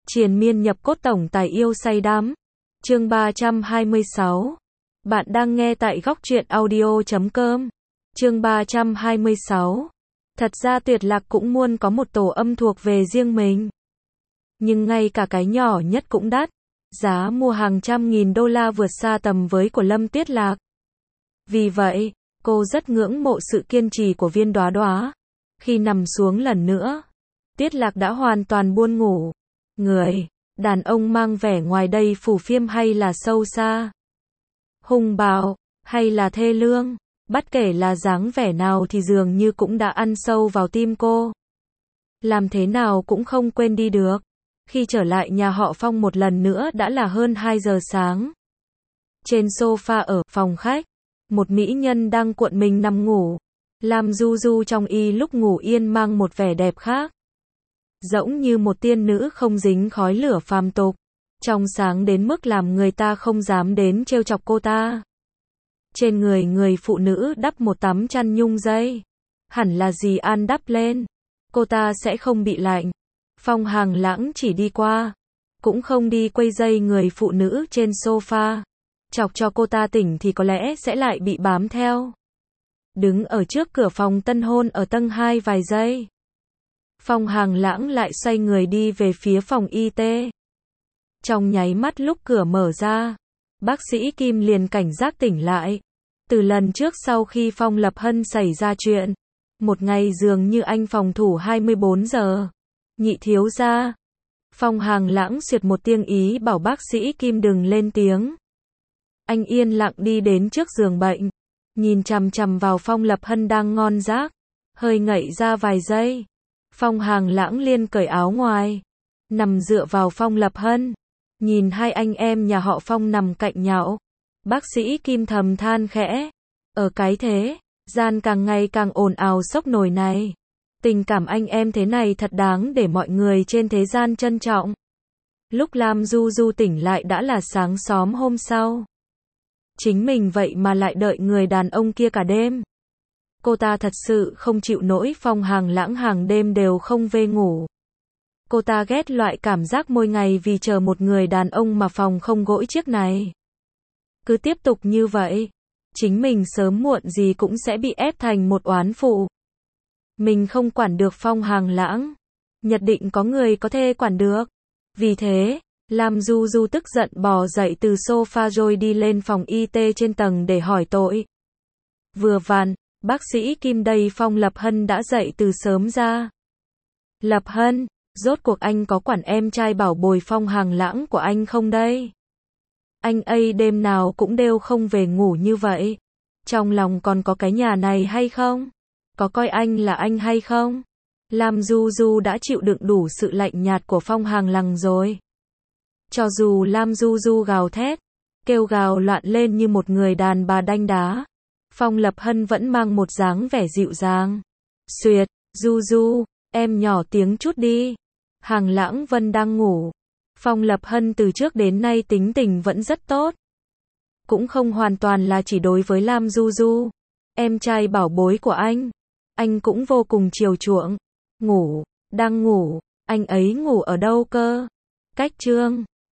Triền miên nhập cốt tổng tài yêu say đắm. Chương 326. Bạn đang nghe tại góc truyện audio.com. Chương 326. Thật ra Tuyệt Lạc cũng muốn có một tổ âm thuộc về riêng mình. Nhưng ngay cả cái nhỏ nhất cũng đắt. Giá mua hàng trăm nghìn đô la vượt xa tầm với của Lâm Tuyết Lạc. Vì vậy, cô rất ngưỡng mộ sự kiên trì của Viên Đóa Đóa. Khi nằm xuống lần nữa, Tuyết Lạc đã hoàn toàn buồn ngủ. Người đàn ông mang vẻ ngoài đây phù phiêm hay là sâu xa, hùng bạo hay là thê lương, bất kể là dáng vẻ nào thì dường như cũng đã ăn sâu vào tim cô. Làm thế nào cũng không quên đi được. Khi trở lại nhà họ Phong một lần nữa đã là hơn 2 giờ sáng. Trên sofa ở phòng khách, một mỹ nhân đang cuộn mình nằm ngủ. Lam Du Du trong y lúc ngủ yên mang một vẻ đẹp khác. Giống như một tiên nữ không dính khói lửa phàm tục, trong sáng đến mức làm người ta không dám đến trêu chọc cô ta. Trên người người phụ nữ đắp một tấm chăn nhung dây, hẳn là dì An đắp lên, cô ta sẽ không bị lạnh. Phong Hàng Lãng chỉ đi qua, cũng không đi quây dây người phụ nữ trên sofa, chọc cho cô ta tỉnh thì có lẽ sẽ lại bị bám theo. Đứng ở trước cửa phòng tân hôn ở tầng 2 vài giây, Phong Hàng Lãng lại xoay người đi về phía phòng y tế. Trong nháy mắt lúc cửa mở ra, bác sĩ Kim liền cảnh giác tỉnh lại. Từ lần trước sau khi Phong Lập Hân xảy ra chuyện, một ngày dường như anh phòng thủ 24 giờ. Nhị thiếu gia. Phong Hàng Lãng xuyệt một tiếng ý bảo bác sĩ Kim đừng lên tiếng. Anh yên lặng đi đến trước giường bệnh, nhìn chằm chằm vào Phong Lập Hân đang ngon giấc, hơi ngậy ra vài giây. Phong Hàng Lãng liền cởi áo ngoài, nằm dựa vào Phong Lập Hân, nhìn hai anh em nhà họ Phong nằm cạnh nhau. Bác sĩ Kim thầm than khẽ, ở cái thế gian càng ngày càng ồn ào sốc nổi này, tình cảm anh em thế này thật đáng để mọi người trên thế gian trân trọng. Lúc Lam Du Du tỉnh lại đã là sáng sớm hôm sau. Chính mình vậy mà lại đợi người đàn ông kia cả đêm. Cô ta thật sự không chịu nổi Phong Hàng Lãng hàng đêm đều không về ngủ. Cô ta ghét loại cảm giác mỗi ngày vì chờ một người đàn ông mà phòng không gỗi chiếc này. Cứ tiếp tục như vậy, chính mình sớm muộn gì cũng sẽ bị ép thành một oán phụ. Mình không quản được Phong Hàng Lãng, nhất định có người có thể quản được. Vì thế, Lam Du Du tức giận bò dậy từ sofa rồi đi lên phòng y tế trên tầng để hỏi tội. Vừa vặn, bác sĩ Kim đây Phong Lập Hân đã dậy từ sớm ra. Lập Hân, rốt cuộc anh có quản em trai bảo bồi Phong Hàng Lãng của anh không đây? Anh ấy đêm nào cũng đều không về ngủ như vậy. Trong lòng còn có cái nhà này hay không? Có coi anh là anh hay không? Lam Du Du đã chịu đựng đủ sự lạnh nhạt của Phong Hàng Lãng rồi. Cho dù Lam Du Du gào thét, kêu gào loạn lên như một người đàn bà đanh đá, Phong Lập Hân vẫn mang một dáng vẻ dịu dàng. Xuyệt, Du Du, em nhỏ tiếng chút đi. Hàng Lãng Vân đang ngủ. Phong Lập Hân từ trước đến nay tính tình vẫn rất tốt. Cũng không hoàn toàn là chỉ đối với Lam Du Du, em trai bảo bối của anh cũng vô cùng chiều chuộng. Ngủ, đang ngủ, anh ấy ngủ ở đâu cơ? Cách Trương